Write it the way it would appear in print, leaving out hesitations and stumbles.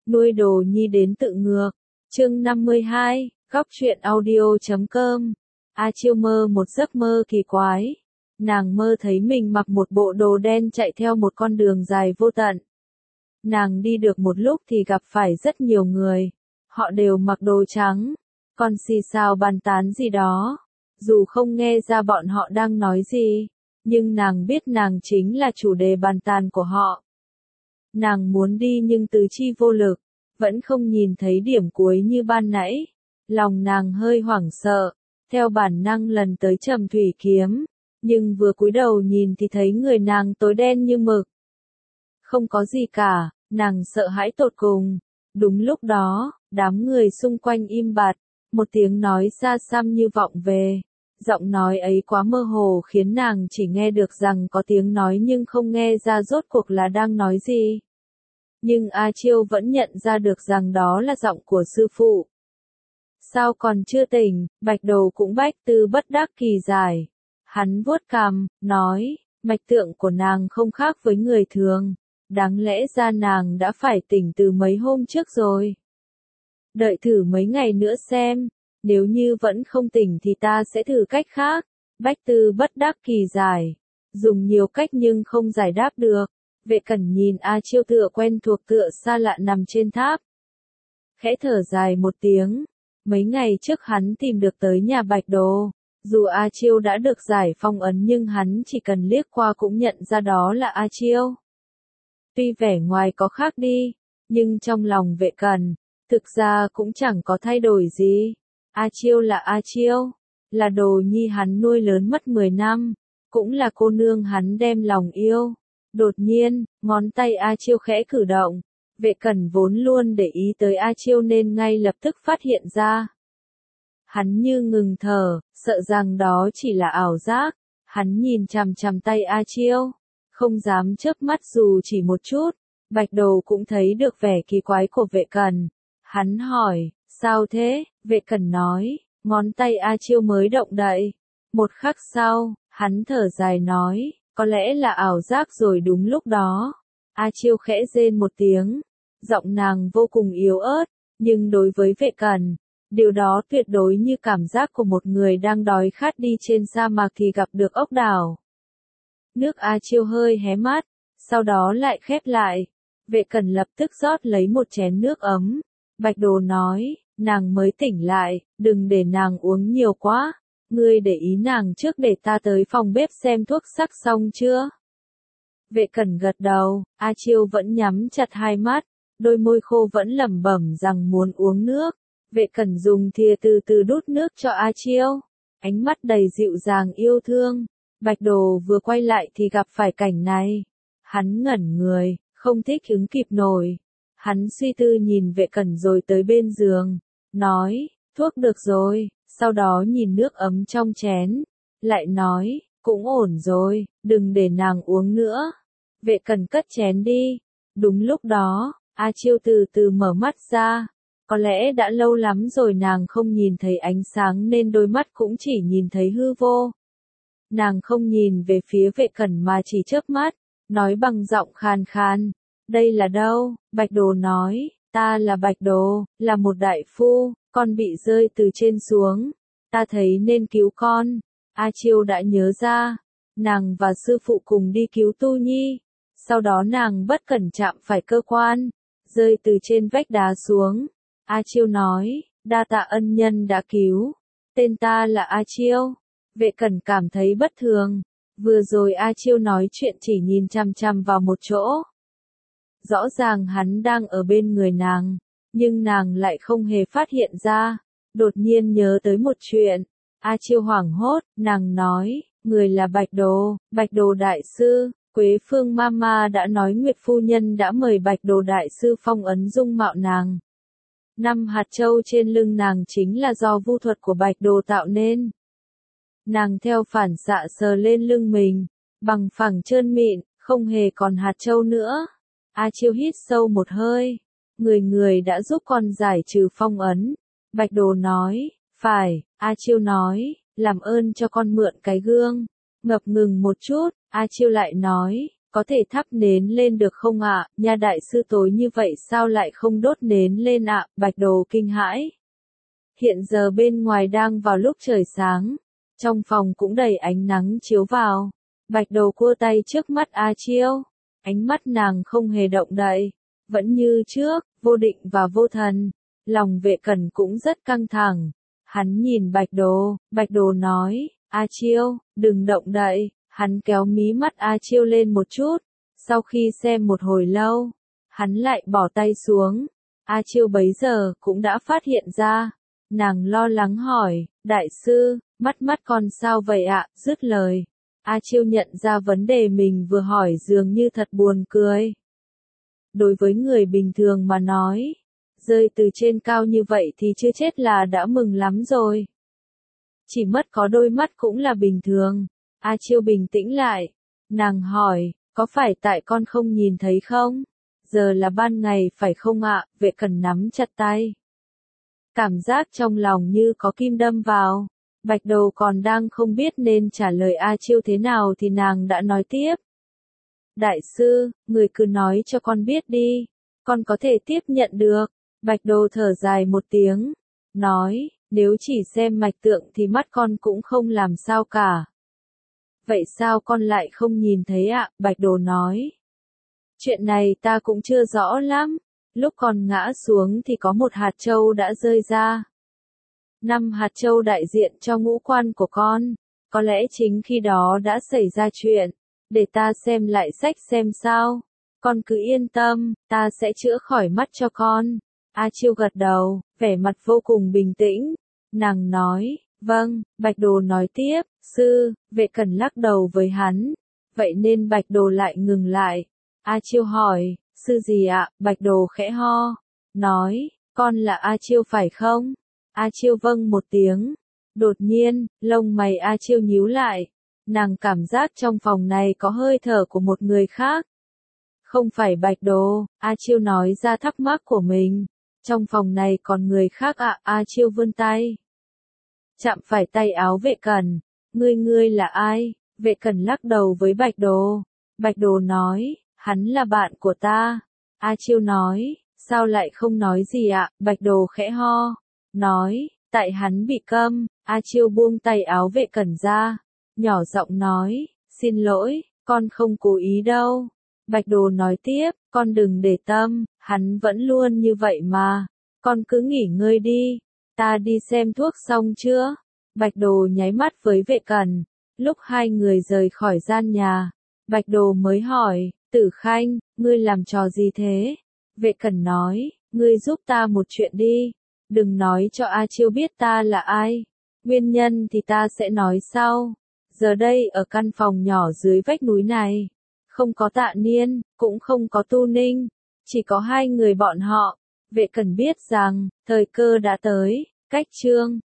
Nuôi đồ nhi đến tự ngược. Chương 52, góc truyện audio.com. A Chiêu mơ một giấc mơ kỳ quái. Nàng mơ thấy mình mặc một bộ đồ đen chạy theo một con đường dài vô tận. Nàng đi được một lúc thì gặp phải rất nhiều người. Họ đều mặc đồ trắng, còn xì xào bàn tán gì đó. Dù không nghe ra bọn họ đang nói gì, nhưng nàng biết nàng chính là chủ đề bàn tán của họ. Nàng muốn đi nhưng tứ chi vô lực, vẫn không nhìn thấy điểm cuối như ban nãy. Lòng nàng hơi hoảng sợ, theo bản năng lần tới Trầm Thủy Kiếm, nhưng vừa cúi đầu nhìn thì thấy người nàng tối đen như mực. Không có gì cả, nàng sợ hãi tột cùng. Đúng lúc đó, đám người xung quanh im bặt, một tiếng nói xa xăm như vọng về. Giọng nói ấy quá mơ hồ khiến nàng chỉ nghe được rằng có tiếng nói nhưng không nghe ra rốt cuộc là đang nói gì. Nhưng A Chiêu vẫn nhận ra được rằng đó là giọng của sư phụ. Sao còn chưa tỉnh, Bạch Đồ cũng bách tư bất đắc kỳ giải. Hắn vuốt cằm, nói, mạch tượng của nàng không khác với người thường. Đáng lẽ ra nàng đã phải tỉnh từ mấy hôm trước rồi. Đợi thử mấy ngày nữa xem, nếu như vẫn không tỉnh thì ta sẽ thử cách khác. Bách tư bất đắc kỳ giải, dùng nhiều cách nhưng không giải đáp được. Vệ Cẩn nhìn A Chiêu tựa quen thuộc tựa xa lạ nằm trên tháp. Khẽ thở dài một tiếng, mấy ngày trước hắn tìm được tới nhà Bạch Đồ. Dù A Chiêu đã được giải phong ấn nhưng hắn chỉ cần liếc qua cũng nhận ra đó là A Chiêu. Tuy vẻ ngoài có khác đi, nhưng trong lòng Vệ Cẩn, thực ra cũng chẳng có thay đổi gì. A Chiêu là A Chiêu, là đồ nhi hắn nuôi lớn mất 10 năm, cũng là cô nương hắn đem lòng yêu. Đột nhiên, ngón tay A Chiêu khẽ cử động. Vệ Cẩn vốn luôn để ý tới A Chiêu nên ngay lập tức phát hiện ra. Hắn như ngừng thở, sợ rằng đó chỉ là ảo giác. Hắn nhìn chằm chằm tay A Chiêu, không dám chớp mắt dù chỉ một chút. Bạch Đồ cũng thấy được vẻ kỳ quái của Vệ Cẩn. Hắn hỏi, sao thế? Vệ Cẩn nói, ngón tay A Chiêu mới động đậy. Một khắc sau, hắn thở dài nói, có lẽ là ảo giác rồi. Đúng lúc đó, A Chiêu khẽ rên một tiếng, giọng nàng vô cùng yếu ớt, nhưng đối với Vệ Cẩn, điều đó tuyệt đối như cảm giác của một người đang đói khát đi trên sa mạc thì gặp được ốc đảo. Nước A Chiêu hơi hé mắt, sau đó lại khép lại. Vệ Cẩn lập tức rót lấy một chén nước ấm. Bạch Đồ nói, nàng mới tỉnh lại, đừng để nàng uống nhiều quá. Ngươi để ý nàng trước để ta tới phòng bếp xem thuốc sắc xong chưa? Vệ Cẩn gật đầu, A Chiêu vẫn nhắm chặt hai mắt, đôi môi khô vẫn lẩm bẩm rằng muốn uống nước. Vệ Cẩn dùng thìa từ từ đút nước cho A Chiêu, ánh mắt đầy dịu dàng yêu thương. Bạch Đồ vừa quay lại thì gặp phải cảnh này. Hắn ngẩn người, không thích ứng kịp nổi. Hắn suy tư nhìn Vệ Cẩn rồi tới bên giường, nói, thuốc được rồi. Sau đó nhìn nước ấm trong chén, lại nói, cũng ổn rồi, đừng để nàng uống nữa. Vệ Cẩn cất chén đi. Đúng lúc đó, A Chiêu từ từ mở mắt ra. Có lẽ đã lâu lắm rồi nàng không nhìn thấy ánh sáng nên đôi mắt cũng chỉ nhìn thấy hư vô. Nàng không nhìn về phía Vệ Cẩn mà chỉ chớp mắt, nói bằng giọng khàn khàn, đây là đâu? Bạch Đồ nói, ta là Bạch Đồ, là một đại phu. Con bị rơi từ trên xuống, ta thấy nên cứu con. A Chiêu đã nhớ ra, nàng và sư phụ cùng đi cứu Tu Nhi, sau đó nàng bất cẩn chạm phải cơ quan, rơi từ trên vách đá xuống. A Chiêu nói, đa tạ ân nhân đã cứu, tên ta là A Chiêu. Vệ Cẩn cảm thấy bất thường, vừa rồi A Chiêu nói chuyện chỉ nhìn chằm chằm vào một chỗ. Rõ ràng hắn đang ở bên người nàng, nhưng nàng lại không hề phát hiện ra. Đột nhiên nhớ tới một chuyện, A Chiêu hoảng hốt, nàng nói, người là Bạch Đồ đại sư. Quế Phương Mama đã nói Nguyệt phu nhân đã mời Bạch Đồ đại sư phong ấn dung mạo nàng. 5 hạt châu trên lưng nàng chính là do vu thuật của Bạch Đồ tạo nên. Nàng theo phản xạ sờ lên lưng mình, bằng phẳng trơn mịn, không hề còn hạt châu nữa. A Chiêu hít sâu một hơi. Người đã giúp con giải trừ phong ấn. Bạch Đồ nói, phải. A Chiêu nói, làm ơn cho con mượn cái gương. Ngập ngừng một chút, A Chiêu lại nói, có thể thắp nến lên được không ạ? Nhà đại sư tối như vậy sao lại không đốt nến lên ạ? Bạch Đồ kinh hãi. Hiện giờ bên ngoài đang vào lúc trời sáng, trong phòng cũng đầy ánh nắng chiếu vào. Bạch Đồ cua tay trước mắt A Chiêu, ánh mắt nàng không hề động đậy, vẫn như trước, vô định và vô thần. Lòng Vệ Cẩn cũng rất căng thẳng. Hắn nhìn Bạch Đồ nói, A Chiêu, đừng động đậy. Hắn kéo mí mắt A Chiêu lên một chút, sau khi xem một hồi lâu, hắn lại bỏ tay xuống. A Chiêu bấy giờ cũng đã phát hiện ra. Nàng lo lắng hỏi, đại sư, mắt con sao vậy ạ? Dứt lời, A Chiêu nhận ra vấn đề mình vừa hỏi dường như thật buồn cười. Đối với người bình thường mà nói, rơi từ trên cao như vậy thì chưa chết là đã mừng lắm rồi. Chỉ mất có đôi mắt cũng là bình thường. A Chiêu bình tĩnh lại. Nàng hỏi, có phải tại con không nhìn thấy không? Giờ là ban ngày phải không ạ? Vệ Cẩn nắm chặt tay. Cảm giác trong lòng như có kim đâm vào. Bạch Đầu còn đang không biết nên trả lời A Chiêu thế nào thì nàng đã nói tiếp. Đại sư, người cứ nói cho con biết đi. Con có thể tiếp nhận được. Bạch Đầu thở dài một tiếng. Nói, nếu chỉ xem mạch tượng thì mắt con cũng không làm sao cả. Vậy sao con lại không nhìn thấy ạ? Bạch Đồ nói. Chuyện này ta cũng chưa rõ lắm. Lúc con ngã xuống thì có một hạt châu đã rơi ra. 5 hạt châu đại diện cho ngũ quan của con. Có lẽ chính khi đó đã xảy ra chuyện. Để ta xem lại sách xem sao. Con cứ yên tâm, ta sẽ chữa khỏi mắt cho con. A Chiêu gật đầu, vẻ mặt vô cùng bình tĩnh. Nàng nói, vâng. Bạch Đồ nói tiếp, sư. Vệ Cẩn lắc đầu với hắn. Vậy nên Bạch Đồ lại ngừng lại. A Chiêu hỏi, sư gì ạ? Bạch Đồ khẽ ho. Nói, con là A Chiêu phải không? A Chiêu vâng một tiếng. Đột nhiên, lông mày A Chiêu nhíu lại. Nàng cảm giác trong phòng này có hơi thở của một người khác. Không phải Bạch Đồ. A Chiêu nói ra thắc mắc của mình. Trong phòng này còn người khác ạ? A Chiêu vươn tay. Chạm phải tay áo Vệ Cẩn. Ngươi là ai? Vệ Cẩn lắc đầu với Bạch Đồ. Bạch Đồ nói, hắn là bạn của ta. A Chiêu nói, sao lại không nói gì ạ? Bạch Đồ khẽ ho. Nói, tại hắn bị câm. A Chiêu buông tay áo Vệ Cẩn ra. Nhỏ giọng nói, xin lỗi, con không cố ý đâu. Bạch Đồ nói tiếp, con đừng để tâm, hắn vẫn luôn như vậy mà. Con cứ nghỉ ngơi đi. Ta đi xem thuốc xong chưa? Bạch Đồ nháy mắt với Vệ Cẩn. Lúc hai người rời khỏi gian nhà, Bạch Đồ mới hỏi, Tử Khanh, ngươi làm trò gì thế? Vệ Cẩn nói, ngươi giúp ta một chuyện đi. Đừng nói cho A Chiêu biết ta là ai. Nguyên nhân thì ta sẽ nói sau. Giờ đây ở căn phòng nhỏ dưới vách núi này, không có Tạ Niên, cũng không có Tu Ninh, chỉ có hai người bọn họ. Vệ Cẩn biết rằng, thời cơ đã tới, cách chương